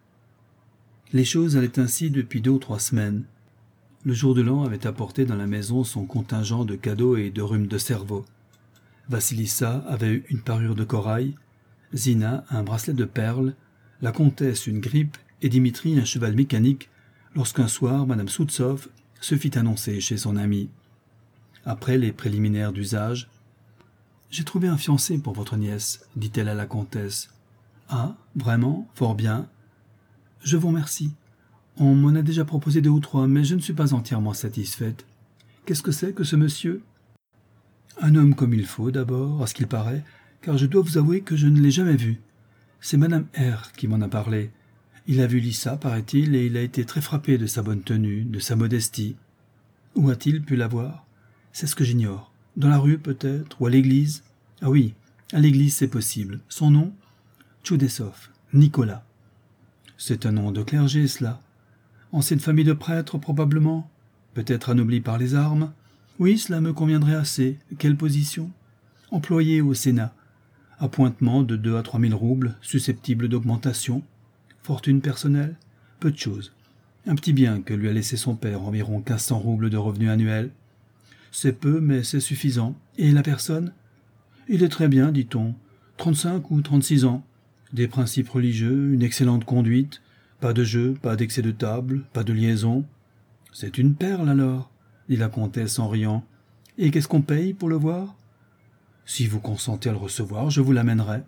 Les choses allaient ainsi depuis 2 ou 3 semaines. Le jour de l'an avait apporté dans la maison son contingent de cadeaux et de rhume de cerveau. Vassilissa avait eu une parure de corail, Zina un bracelet de perles, la comtesse une grippe et Dimitri un cheval mécanique, lorsqu'un soir Madame Soutsov se fit annoncer chez son amie. Après les préliminaires d'usage, « J'ai trouvé un fiancé pour votre nièce, » dit-elle à la comtesse. « Ah, vraiment, fort bien. Je vous remercie. On m'en a déjà proposé 2 ou 3, mais je ne suis pas entièrement satisfaite. Qu'est-ce que c'est que ce monsieur ? Un homme comme il faut, d'abord, à ce qu'il paraît, car je dois vous avouer que je ne l'ai jamais vu. C'est Madame R. qui m'en a parlé. Il a vu Lissa, paraît-il, et il a été très frappé de sa bonne tenue, de sa modestie. Où a-t-il pu la voir ? C'est ce que j'ignore. Dans la rue, peut-être, ou à l'église ? Ah oui, à l'église, c'est possible. Son nom ? Tchoudessov, Nicolas. C'est un nom de clergé, cela. Ancienne famille de prêtres, probablement. Peut-être anobli par les armes. Oui, cela me conviendrait assez. Quelle position ? Employé au Sénat. Appointement de 2 à 3 000 roubles, susceptible d'augmentation. Fortune personnelle? Peu de choses. Un petit bien que lui a laissé son père, environ 1500 roubles de revenus annuels. C'est peu, mais c'est suffisant. Et la personne? Il est très bien, dit-on. 35 ou 36 ans. Des principes religieux, une excellente conduite. Pas de jeu, pas d'excès de table, pas de liaison. C'est une perle alors, dit la comtesse en riant. Et qu'est-ce qu'on paye pour le voir? Si vous consentez à le recevoir, je vous l'amènerai.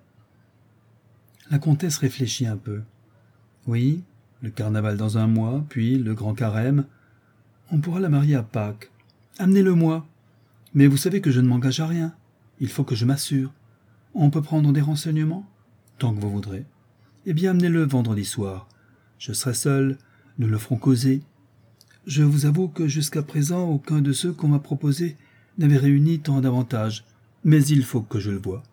La comtesse réfléchit un peu. Oui, le carnaval dans un mois, puis le grand carême. On pourra la marier à Pâques. Amenez-le-moi. Mais vous savez que je ne m'engage à rien. Il faut que je m'assure. On peut prendre des renseignements? Tant que vous voudrez. Eh bien, amenez-le vendredi soir. Je serai seul, nous le ferons causer. Je vous avoue que jusqu'à présent, aucun de ceux qu'on m'a proposés n'avait réuni tant d'avantages, mais il faut que je le voie.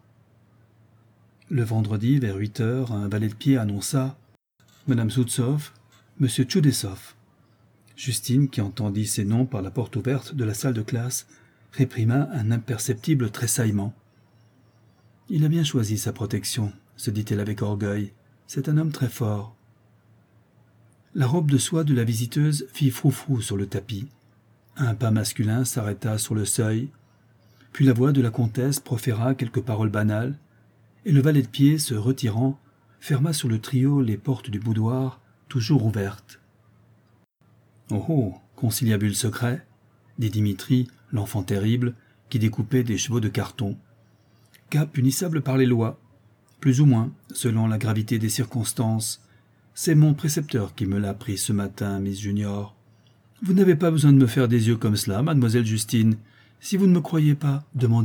Le vendredi, vers 8 heures, un valet de pied annonça « Madame Soutsov, Monsieur Tchoudessov ». Justine, qui entendit ces noms par la porte ouverte de la salle de classe, réprima un imperceptible tressaillement. « Il a bien choisi sa protection », se dit-elle avec orgueil. « C'est un homme très fort. » La robe de soie de la visiteuse fit froufrou sur le tapis. Un pas masculin s'arrêta sur le seuil, puis la voix de la comtesse proféra quelques paroles banales, et le valet de pied, se retirant, ferma sur le trio les portes du boudoir, toujours ouvertes. « Oh oh, conciliabule secret !» dit Dimitri, l'enfant terrible, qui découpait des chevaux de carton. « Cas punissable par les lois, plus ou moins, selon la gravité des circonstances. C'est mon précepteur qui me l'a appris ce matin, Miss Junior. Vous n'avez pas besoin de me faire des yeux comme cela, mademoiselle Justine. Si vous ne me croyez pas, demandez-lui. »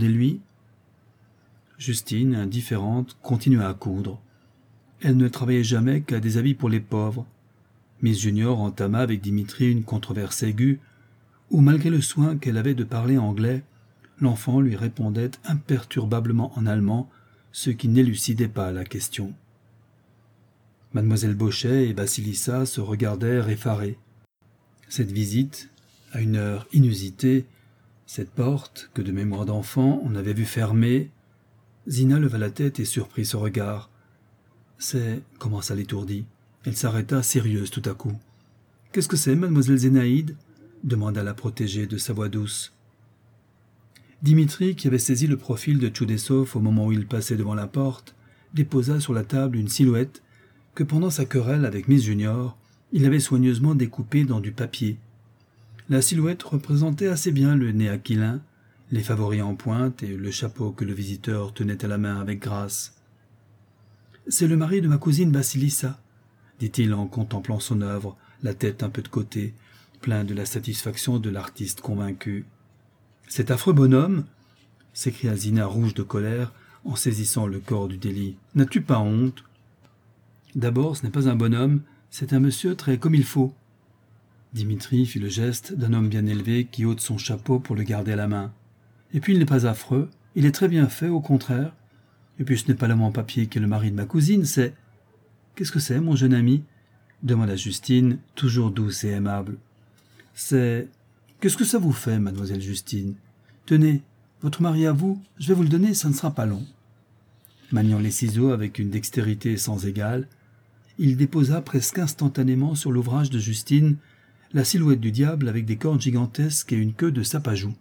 Justine, indifférente, continua à coudre. Elle ne travaillait jamais qu'à des habits pour les pauvres. Miss Junior entama avec Dimitri une controverse aiguë, où, malgré le soin qu'elle avait de parler anglais, l'enfant lui répondait imperturbablement en allemand, ce qui n'élucidait pas la question. Mademoiselle Bauchet et Basilissa se regardèrent effarées. Cette visite, à une heure inusitée, cette porte, que de mémoire d'enfant on avait vue fermée, Zina leva la tête et surprit ce regard. « C'est... » commença l'étourdie. Elle s'arrêta, sérieuse tout à coup. « Qu'est-ce que c'est, mademoiselle Zénaïde » demanda la protégée de sa voix douce. Dimitri, qui avait saisi le profil de Tchoudessov au moment où il passait devant la porte, déposa sur la table une silhouette que pendant sa querelle avec Miss Junior, il avait soigneusement découpée dans du papier. La silhouette représentait assez bien le nez aquilin, les favoris en pointe et le chapeau que le visiteur tenait à la main avec grâce. « C'est le mari de ma cousine Basilissa, » dit-il en contemplant son œuvre, la tête un peu de côté, plein de la satisfaction de l'artiste convaincu. « Cet affreux bonhomme » s'écria Zina rouge de colère en saisissant le corps du délit. « N'as-tu pas honte ?»« D'abord, ce n'est pas un bonhomme, c'est un monsieur très comme il faut. » Dimitri fit le geste d'un homme bien élevé qui ôte son chapeau pour le garder à la main. « Et puis il n'est pas affreux, il est très bien fait, au contraire. Et puis ce n'est pas l'homme en papier qui est le mari de ma cousine, c'est... »« Qu'est-ce que c'est, mon jeune ami ?» demanda Justine, toujours douce et aimable. « C'est... Qu'est-ce que ça vous fait, mademoiselle Justine? Tenez, votre mari à vous, je vais vous le donner, ça ne sera pas long. » Maniant les ciseaux avec une dextérité sans égale, il déposa presque instantanément sur l'ouvrage de Justine la silhouette du diable avec des cornes gigantesques et une queue de sapajou.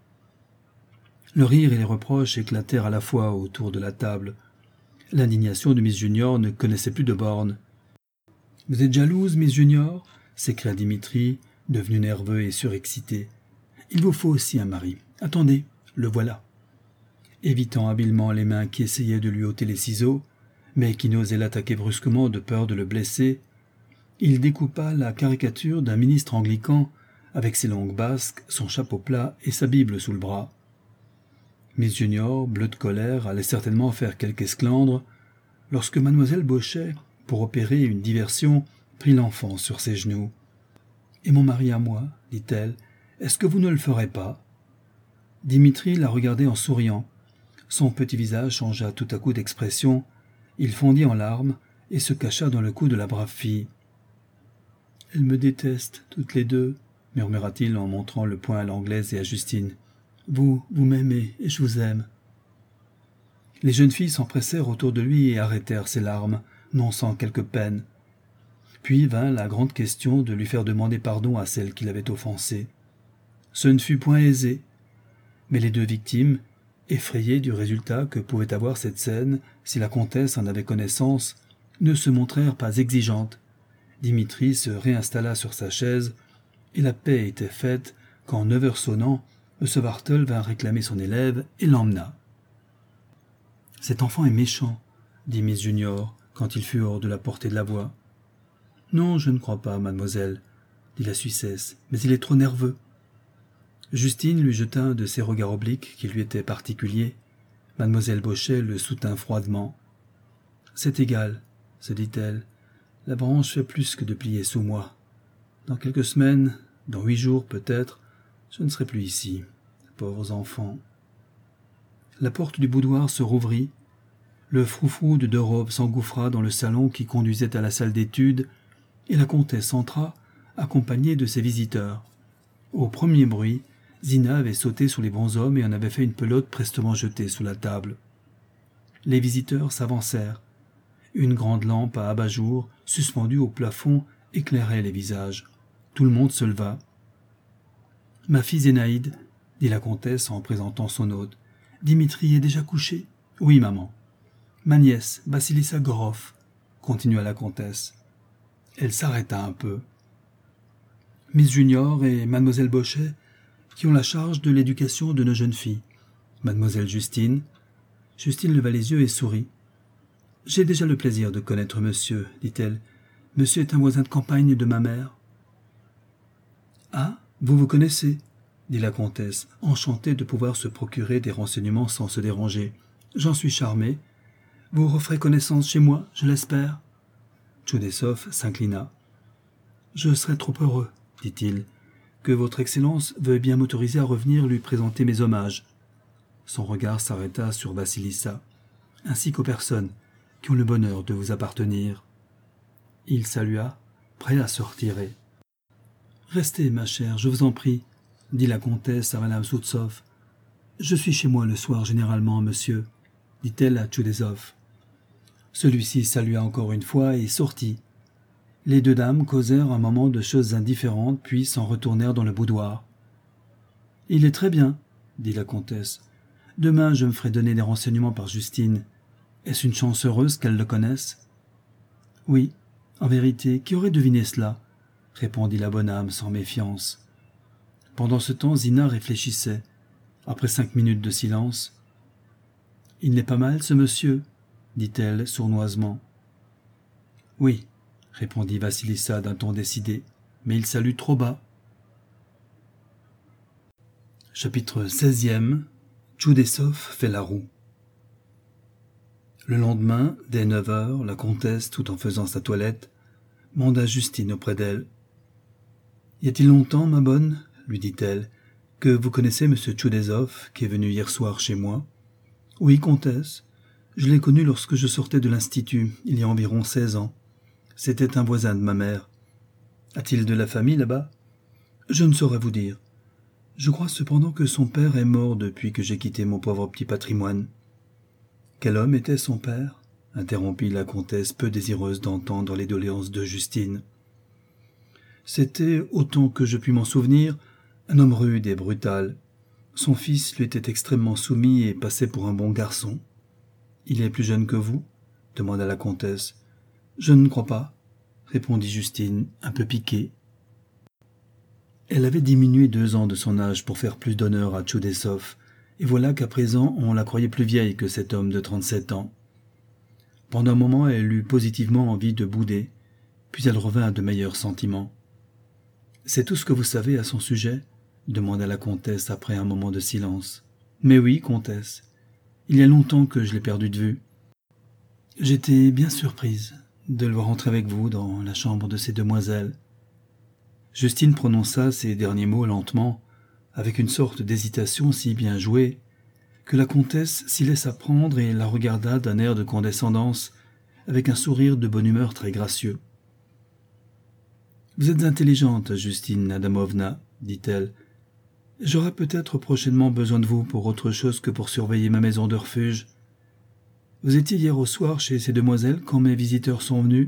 Le rire et les reproches éclatèrent à la fois autour de la table. L'indignation de Miss Junior ne connaissait plus de bornes. « Vous êtes jalouse, Miss Junior » s'écria Dimitri, devenu nerveux et surexcité. « Il vous faut aussi un mari. Attendez, le voilà. » Évitant habilement les mains qui essayaient de lui ôter les ciseaux, mais qui n'osaient l'attaquer brusquement de peur de le blesser, il découpa la caricature d'un ministre anglican avec ses longues basques, son chapeau plat et sa Bible sous le bras. Miss Junior, bleue de colère, allait certainement faire quelque esclandre, lorsque mademoiselle Bauchet, pour opérer une diversion, prit l'enfant sur ses genoux. « Et mon mari à moi, dit-elle, est-ce que vous ne le ferez pas ?» Dimitri la regardait en souriant. Son petit visage changea tout à coup d'expression, il fondit en larmes et se cacha dans le cou de la brave fille. « Elles me détestent, toutes les deux, » murmura-t-il en montrant le poing à l'anglaise et à Justine. « Vous m'aimez et je vous aime. » Les jeunes filles s'empressèrent autour de lui et arrêtèrent ses larmes, non sans quelque peine. Puis vint la grande question de lui faire demander pardon à celle qui l'avait offensée. Ce ne fut point aisé, mais les deux victimes, effrayées du résultat que pouvait avoir cette scène si la comtesse en avait connaissance, ne se montrèrent pas exigeantes. Dimitri se réinstalla sur sa chaise, et la paix était faite quand, 9 heures sonnant, le Wartel vint réclamer son élève et l'emmena. « Cet enfant est méchant, » dit Miss Junior, quand il fut hors de la portée de la voix. « Non, je ne crois pas, mademoiselle, » dit la Suissesse, « mais il est trop nerveux. » Justine lui jeta un de ces regards obliques qui lui étaient particuliers. Mademoiselle Bauchet le soutint froidement. « C'est égal, » se dit-elle, « la branche fait plus que de plier sous moi. Dans quelques semaines, dans 8 jours peut-être, je ne serai plus ici. Pauvres enfants. » La porte du boudoir se rouvrit. Le froufrou de 2 robes s'engouffra dans le salon qui conduisait à la salle d'études, et la comtesse entra, accompagnée de ses visiteurs. Au premier bruit, Zina avait sauté sur les bonshommes et en avait fait une pelote prestement jetée sous la table. Les visiteurs s'avancèrent. Une grande lampe à abat-jour, suspendue au plafond, éclairait les visages. Tout le monde se leva. « Ma fille Zénaïde, » dit la comtesse en présentant son hôte. « Dimitri est déjà couché ?»« Oui, maman. »« Ma nièce, Vassilissa Goroff, » continua la comtesse. Elle s'arrêta un peu. « Miss Junior et mademoiselle Bauchet, qui ont la charge de l'éducation de nos jeunes filles. Mademoiselle Justine. » Justine leva les yeux et sourit. « J'ai déjà le plaisir de connaître monsieur, dit-elle. Monsieur est un voisin de campagne de ma mère. »« Ah, vous connaissez, dit la comtesse, enchantée de pouvoir se procurer des renseignements sans se déranger. « J'en suis charmée. Vous referez connaissance chez moi, je l'espère. » Tchoudessov s'inclina. « Je serais trop heureux, dit-il, que votre Excellence veuille bien m'autoriser à revenir lui présenter mes hommages. » Son regard s'arrêta sur Vassilissa, ainsi qu'aux personnes qui ont le bonheur de vous appartenir. Il salua, prêt à se retirer. « Restez, ma chère, je vous en prie, » dit la comtesse à madame Soutsov. « Je suis chez moi le soir généralement, monsieur, » dit-elle à Tchoudessov. Celui-ci salua encore une fois et sortit. Les deux dames causèrent un moment de choses indifférentes, puis s'en retournèrent dans le boudoir. « Il est très bien, » dit la comtesse. « Demain, je me ferai donner des renseignements par Justine. Est-ce une chance heureuse qu'elle le connaisse ?»« Oui, en vérité, qui aurait deviné cela ?» répondit la bonne âme sans méfiance. Pendant ce temps, Zina réfléchissait. Après 5 minutes de silence, « Il n'est pas mal, ce monsieur ?» dit-elle sournoisement. « Oui, » répondit Vassilissa d'un ton décidé, « mais il salue trop bas. » Chapitre 16e. Tchoudessov fait la roue. Le lendemain, dès 9 heures, la comtesse, tout en faisant sa toilette, manda Justine auprès d'elle. « Y a-t-il longtemps, ma bonne, lui dit-elle, que vous connaissez M. Tchoudessov, qui est venu hier soir chez moi ?»« Oui, comtesse. Je l'ai connu lorsque je sortais de l'Institut, il y a environ 16 ans. C'était un voisin de ma mère. A-t-il de la famille là-bas ? Je ne saurais vous dire. Je crois cependant que son père est mort depuis que j'ai quitté mon pauvre petit patrimoine. » « Quel homme était son père ?» interrompit la comtesse, peu désireuse d'entendre les doléances de Justine. « C'était, autant que je puis m'en souvenir, un homme rude et brutal. Son fils lui était extrêmement soumis et passait pour un bon garçon. »« Il est plus jeune que vous ?» demanda la comtesse. « Je ne crois pas, » répondit Justine, un peu piquée. Elle avait diminué 2 ans de son âge pour faire plus d'honneur à Tchoudessov, et voilà qu'à présent on la croyait plus vieille que cet homme de 37 ans. Pendant un moment elle eut positivement envie de bouder, puis elle revint à de meilleurs sentiments. « C'est tout ce que vous savez à son sujet ?» demanda la comtesse après un moment de silence. « Mais oui, comtesse, il y a longtemps que je l'ai perdu de vue. J'étais bien surprise de le voir entrer avec vous dans la chambre de ces demoiselles. » Justine prononça ces derniers mots lentement, avec une sorte d'hésitation si bien jouée, que la comtesse s'y laissa prendre et la regarda d'un air de condescendance, avec un sourire de bonne humeur très gracieux. « Vous êtes intelligente, Justine Adamovna, dit-elle. J'aurai peut-être prochainement besoin de vous pour autre chose que pour surveiller ma maison de refuge. Vous étiez hier au soir chez ces demoiselles quand mes visiteurs sont venus ? »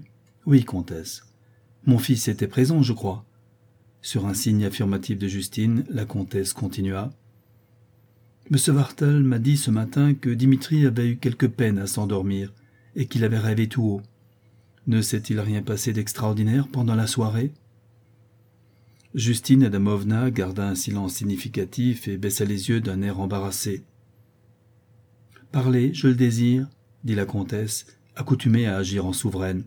« Oui, comtesse. » Mon fils était présent, je crois. » Sur un signe affirmatif de Justine, la comtesse continua. « M. Wartel m'a dit ce matin que Dimitri avait eu quelque peine à s'endormir et qu'il avait rêvé tout haut. Ne s'est-il rien passé d'extraordinaire pendant la soirée ?» Justine Adamovna garda un silence significatif et baissa les yeux d'un air embarrassé. « Parlez, je le désire, » dit la comtesse, accoutumée à agir en souveraine.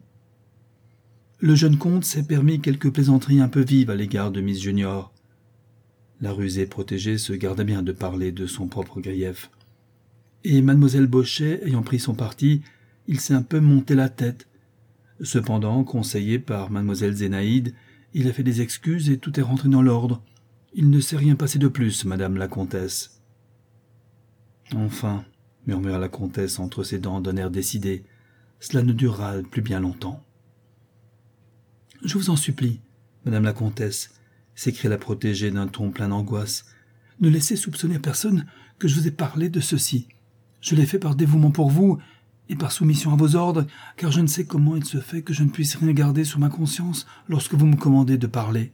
Le jeune comte s'est permis quelques plaisanteries un peu vives à l'égard de Miss Junior. La rusée protégée se garda bien de parler de son propre grief. Et mademoiselle Bauchet ayant pris son parti, il s'est un peu monté la tête. Cependant, conseillé par mademoiselle Zénaïde, il a fait des excuses et tout est rentré dans l'ordre. Il ne s'est rien passé de plus, madame la comtesse. Enfin, murmura la comtesse entre ses dents d'un air décidé, cela ne durera plus bien longtemps. Je vous en supplie, madame la comtesse, s'écria la protégée d'un ton plein d'angoisse. Ne laissez soupçonner à personne que je vous ai parlé de ceci. Je l'ai fait par dévouement pour vous et par soumission à vos ordres, car je ne sais comment il se fait que je ne puisse rien garder sur ma conscience lorsque vous me commandez de parler.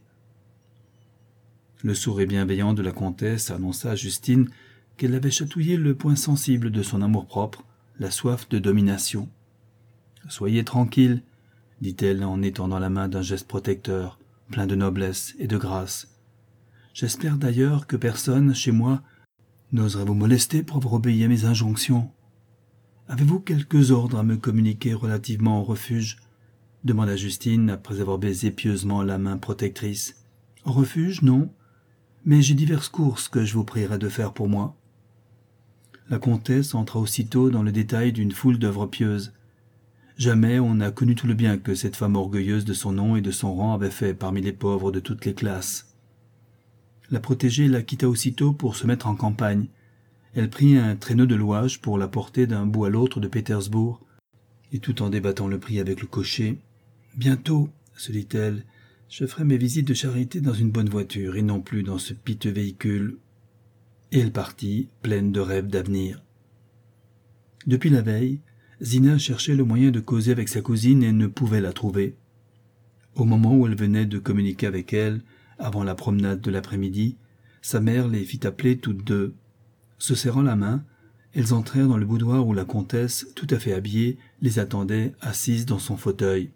Le sourire bienveillant de la comtesse annonça à Justine qu'elle avait chatouillé le point sensible de son amour-propre, la soif de domination. « Soyez tranquille, » dit-elle en étendant la main d'un geste protecteur, plein de noblesse et de grâce. « J'espère d'ailleurs que personne, chez moi, n'oserait vous molester pour avoir obéi à mes injonctions. Avez-vous quelques ordres à me communiquer relativement au refuge ?» demanda Justine après avoir baisé pieusement la main protectrice. « Au refuge, non, mais j'ai diverses courses que je vous prierai de faire pour moi. » La comtesse entra aussitôt dans le détail d'une foule d'œuvres pieuses. Jamais on n'a connu tout le bien que cette femme orgueilleuse de son nom et de son rang avait fait parmi les pauvres de toutes les classes. La protégée la quitta aussitôt pour se mettre en campagne. Elle prit un traîneau de louage pour la porter d'un bout à l'autre de Pétersbourg, et tout en débattant le prix avec le cocher, « Bientôt, se dit-elle, je ferai mes visites de charité dans une bonne voiture et non plus dans ce piteux véhicule. » Et elle partit, pleine de rêves d'avenir. Depuis la veille, Zina cherchait le moyen de causer avec sa cousine et ne pouvait la trouver. Au moment où elle venait de communiquer avec elle, avant la promenade de l'après-midi, sa mère les fit appeler toutes deux. Se serrant la main, elles entrèrent dans le boudoir où la comtesse, tout à fait habillée, les attendait assise dans son fauteuil.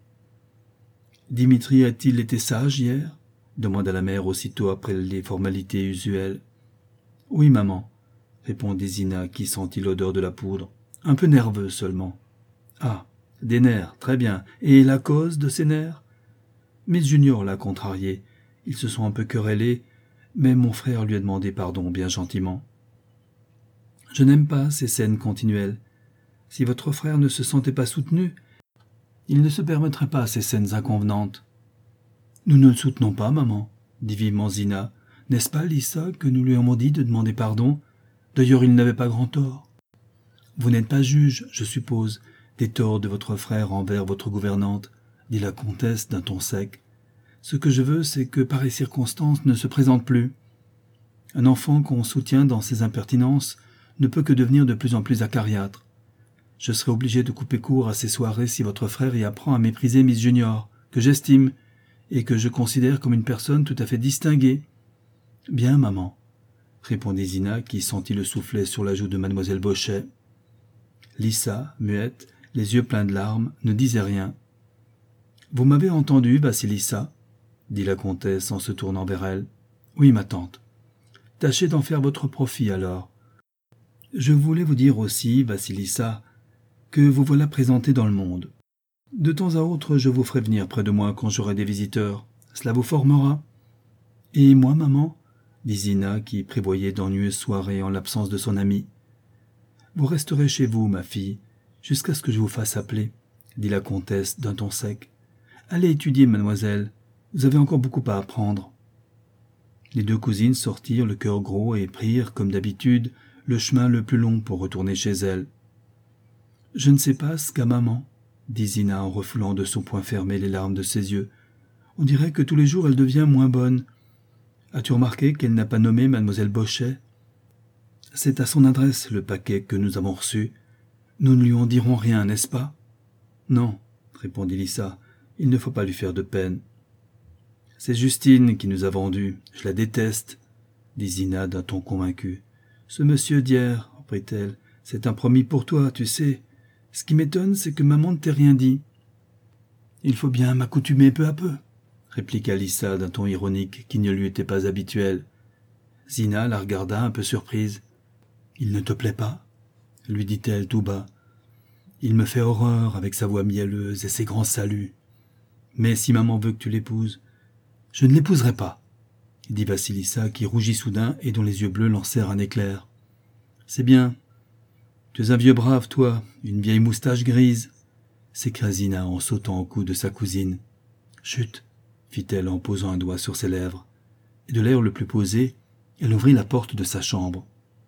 « Dimitri a-t-il été sage hier ?» demanda la mère aussitôt après les formalités usuelles. « Oui, maman, » répondit Zina qui sentit l'odeur de la poudre. « Un peu nerveux seulement. »« Ah, des nerfs, très bien. Et la cause de ces nerfs ?» Miss Junior l'a contrarié. Ils se sont un peu querellés, mais mon frère lui a demandé pardon bien gentiment. « Je n'aime pas ces scènes continuelles. Si votre frère ne se sentait pas soutenu, il ne se permettrait pas ces scènes inconvenantes. »« Nous ne le soutenons pas, maman, » dit vivement Zina. « N'est-ce pas, Lisa, que nous lui avons dit de demander pardon? D'ailleurs, il n'avait pas grand tort. » « Vous n'êtes pas juge, je suppose, des torts de votre frère envers votre gouvernante, » dit la comtesse d'un ton sec. « Ce que je veux, c'est que pareille circonstance ne se présente plus. Un enfant qu'on soutient dans ses impertinences ne peut que devenir de plus en plus acariâtre. Je serai obligé de couper court à ces soirées si votre frère y apprend à mépriser Miss Junior, que j'estime, et que je considère comme une personne tout à fait distinguée. »« Bien, maman, » répondit Zina, qui sentit le soufflet sur la joue de mademoiselle Bauchet. Lisa, muette, les yeux pleins de larmes, ne disait rien. « Vous m'avez entendu, Vassilissa ?» dit la comtesse en se tournant vers elle. « Oui, ma tante. Tâchez d'en faire votre profit, alors. Je voulais vous dire aussi, Vassilissa, que vous voilà présentée dans le monde. De temps à autre, je vous ferai venir près de moi quand j'aurai des visiteurs. Cela vous formera. »« Et moi, maman ?» dit Zina, qui prévoyait d'ennuyeuses soirées en l'absence de son amie. « Vous resterez chez vous, ma fille, jusqu'à ce que je vous fasse appeler, » dit la comtesse d'un ton sec. « Allez étudier, mademoiselle, vous avez encore beaucoup à apprendre. » Les deux cousines sortirent le cœur gros et prirent, comme d'habitude, le chemin le plus long pour retourner chez elles. « Je ne sais pas ce qu'a maman, » dit Zina en refoulant de son poing fermé les larmes de ses yeux. « On dirait que tous les jours elle devient moins bonne. As-tu remarqué qu'elle n'a pas nommé mademoiselle Bauchet ? C'est à son adresse le paquet que nous avons reçu. Nous ne lui en dirons rien, n'est-ce pas ? » « Non, » répondit Lisa, « il ne faut pas lui faire de peine. C'est Justine qui nous a vendus. Je la déteste, dit Zina d'un ton convaincu. Ce monsieur d'hier, reprit-elle, c'est un promis pour toi, tu sais. Ce qui m'étonne, c'est que maman ne t'ait rien dit. Il faut bien m'accoutumer peu à peu, répliqua Lissa d'un ton ironique qui ne lui était pas habituel. Zina la regarda un peu surprise. Il ne te plaît pas, lui dit-elle tout bas. Il me fait horreur avec sa voix mielleuse et ses grands saluts. Mais si maman veut que tu l'épouses, je ne l'épouserai pas, dit Vassilissa qui rougit soudain et dont les yeux bleus lancèrent un éclair. C'est bien. Tu es un vieux brave, toi, une vieille moustache grise, s'écria Zina en sautant au cou de sa cousine. Chut, fit-elle en posant un doigt sur ses lèvres. Et de l'air le plus posé, elle ouvrit la porte de sa chambre.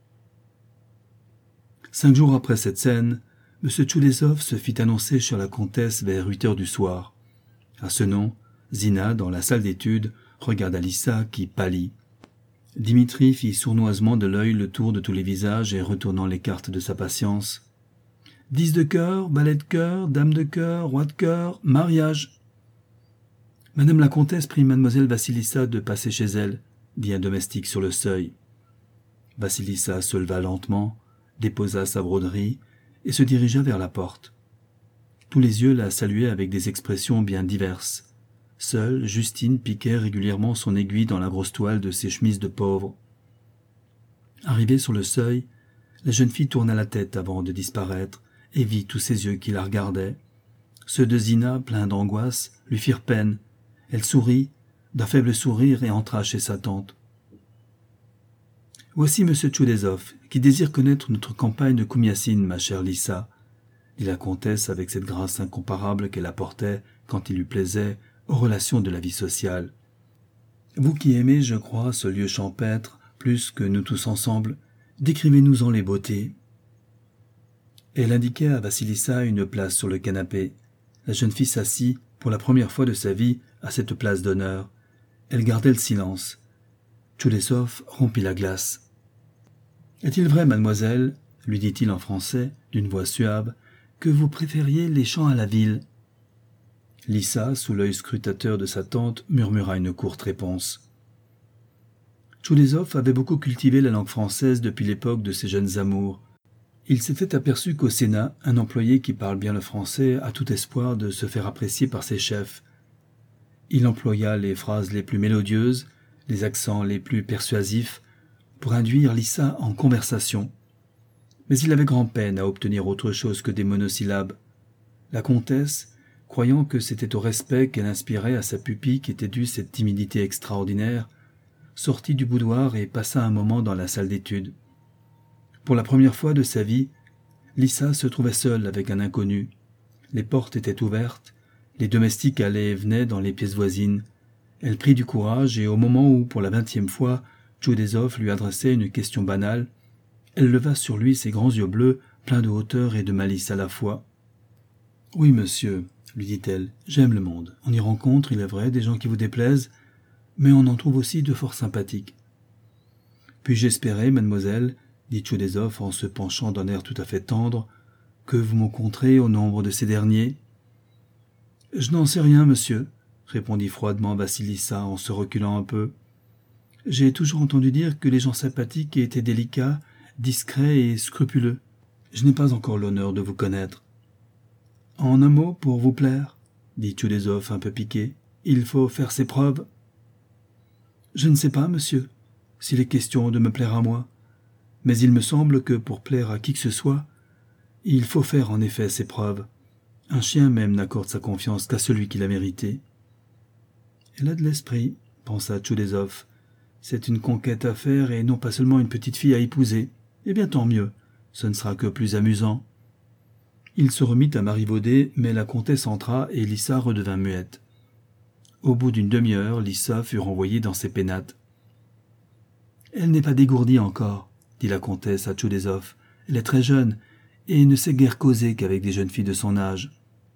5 jours après cette scène, M. Tchoulezov se fit annoncer chez la comtesse vers 8 heures du soir. À ce nom, Zina, dans la salle d'études, regarda Lissa qui pâlit. Dimitri fit sournoisement de l'œil le tour de tous les visages et retournant les cartes de sa patience. 10 de cœur, valet de cœur, dame de cœur, roi de cœur, mariage. Madame la comtesse prie mademoiselle Vassilissa de passer chez elle, dit un domestique sur le seuil. Vassilissa se leva lentement, déposa sa broderie et se dirigea vers la porte. Tous les yeux la saluaient avec des expressions bien diverses. Seule, Justine piquait régulièrement son aiguille dans la grosse toile de ses chemises de pauvre. Arrivée sur le seuil, la jeune fille tourna la tête avant de disparaître et vit tous ses yeux qui la regardaient. Ceux de Zina, pleins d'angoisse, lui firent peine. Elle sourit, d'un faible sourire, et entra chez sa tante. « Voici M. Tchoulezov, qui désire connaître notre campagne de Koumyassine, ma chère Lissa, » dit la comtesse avec cette grâce incomparable qu'elle apportait, quand il lui plaisait, aux relations de la vie sociale. « Vous qui aimez, je crois, ce lieu champêtre, plus que nous tous ensemble, décrivez-nous-en les beautés. » Elle indiquait à Vassilissa une place sur le canapé. La jeune fille s'assit, pour la première fois de sa vie, à cette place d'honneur. Elle gardait le silence. Tchoulezov rompit la glace. « Est-il vrai, mademoiselle, lui dit-il en français, d'une voix suave, que vous préfériez les champs à la ville ?» Lissa, sous l'œil scrutateur de sa tante, murmura une courte réponse. Tchoulezov avait beaucoup cultivé la langue française depuis l'époque de ses jeunes amours. Il s'était aperçu qu'au Sénat, un employé qui parle bien le français a tout espoir de se faire apprécier par ses chefs. Il employa les phrases les plus mélodieuses, les accents les plus persuasifs, pour induire Lissa en conversation. Mais il avait grand-peine à obtenir autre chose que des monosyllabes. La comtesse, croyant que c'était au respect qu'elle inspirait à sa pupille qu'était due cette timidité extraordinaire, sortit du boudoir et passa un moment dans la salle d'études. Pour la première fois de sa vie, Lissa se trouvait seule avec un inconnu. Les portes étaient ouvertes, les domestiques allaient et venaient dans les pièces voisines. Elle prit du courage et au moment où, pour la 20e fois, Tchoulezov lui adressait une question banale, elle leva sur lui ses grands yeux bleus, pleins de hauteur et de malice à la fois. « Oui, monsieur, » lui dit-elle, « j'aime le monde. On y rencontre, il est vrai, des gens qui vous déplaisent, mais on en trouve aussi de fort sympathiques. »« Puis-je espérer, mademoiselle, » dit Tchoulezov en se penchant d'un air tout à fait tendre, « que vous me compterez au nombre de ces derniers ?»« Je n'en sais rien, monsieur, » répondit froidement Vassilissa en se reculant un peu. « J'ai toujours entendu dire que les gens sympathiques étaient délicats, discrets et scrupuleux. Je n'ai pas encore l'honneur de vous connaître. »« En un mot, pour vous plaire, » dit Tchoulezov un peu piqué, « il faut faire ses preuves. »« Je ne sais pas, monsieur, s'il est question de me plaire à moi. Mais il me semble que pour plaire à qui que ce soit, il faut faire en effet ses preuves. Un chien même n'accorde sa confiance qu'à celui qui l'a mérité. »« Elle a de l'esprit, » pensa Tchoulezov. « C'est une conquête à faire et non pas seulement une petite fille à épouser. Eh bien tant mieux, ce ne sera que plus amusant. » Il se remit à marivauder, mais la comtesse entra et Lissa redevint muette. Au bout d'une demi-heure, Lissa fut renvoyée dans ses pénates. « Elle n'est pas dégourdie encore, » dit la comtesse à Tchoulezov. « Elle est très jeune et ne sait guère causer qu'avec des jeunes filles de son âge. »«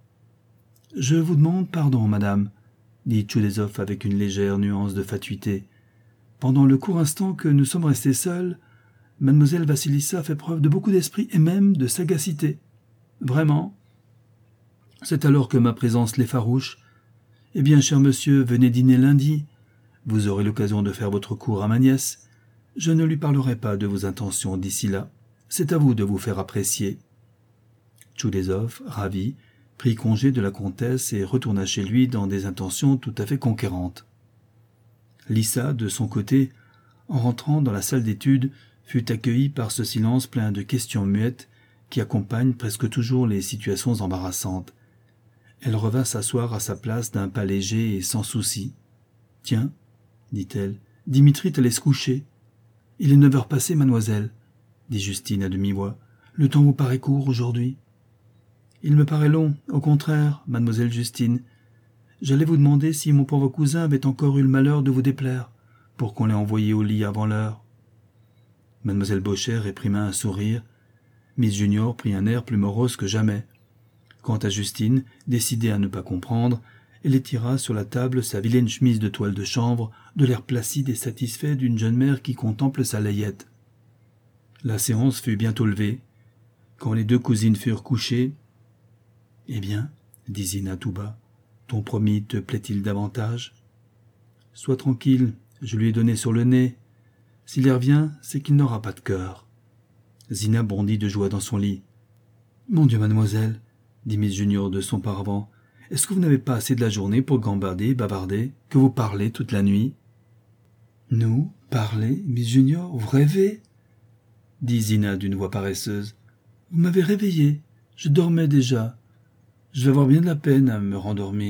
Je vous demande pardon, madame, » dit Tchoulezov avec une légère nuance de fatuité. « Pendant le court instant que nous sommes restés seuls, mademoiselle Vassilissa fait preuve de beaucoup d'esprit et même de sagacité. Vraiment. C'est alors que ma présence l'effarouche, Eh bien, cher monsieur, venez dîner lundi. Vous aurez l'occasion de faire votre cour à ma nièce. Je ne lui parlerai pas de vos intentions d'ici là. C'est à vous de vous faire apprécier. » Tchoudezov, ravi, prit congé de la comtesse et retourna chez lui dans des intentions tout à fait conquérantes. Lisa, de son côté, en rentrant dans la salle d'études, fut accueillie par ce silence plein de questions muettes qui accompagne presque toujours les situations embarrassantes. Elle revint s'asseoir à sa place d'un pas léger et sans souci. « Tiens, dit-elle, Dimitri te laisse coucher. »« Il est 9 heures passées, mademoiselle, » dit Justine à demi-voix. « Le temps vous paraît court aujourd'hui ?»« Il me paraît long, au contraire, mademoiselle Justine. J'allais vous demander si mon pauvre cousin avait encore eu le malheur de vous déplaire, pour qu'on l'ait envoyé au lit avant l'heure. » Mademoiselle Bocher réprima un sourire. Miss Junior prit un air plus morose que jamais. Quant à Justine, décidée à ne pas comprendre, elle étira sur la table sa vilaine chemise de toile de chanvre, de l'air placide et satisfait d'une jeune mère qui contemple sa layette. La séance fut bientôt levée. Quand les deux cousines furent couchées, « Eh bien, dit Zina tout bas, ton promis te plaît-il davantage ? » « Sois tranquille, je lui ai donné sur le nez. S'il y revient, c'est qu'il n'aura pas de cœur. » Zina bondit de joie dans son lit. « Mon Dieu, mademoiselle, dit Miss Junior de son paravent, est-ce que vous n'avez pas assez de la journée pour gambader, bavarder, que vous parlez toute la nuit ?»« Nous, parler, Miss Junior, vous rêvez ?» dit Zina d'une voix paresseuse. « Vous m'avez réveillée, je dormais déjà. Je vais avoir bien de la peine à me rendormir. »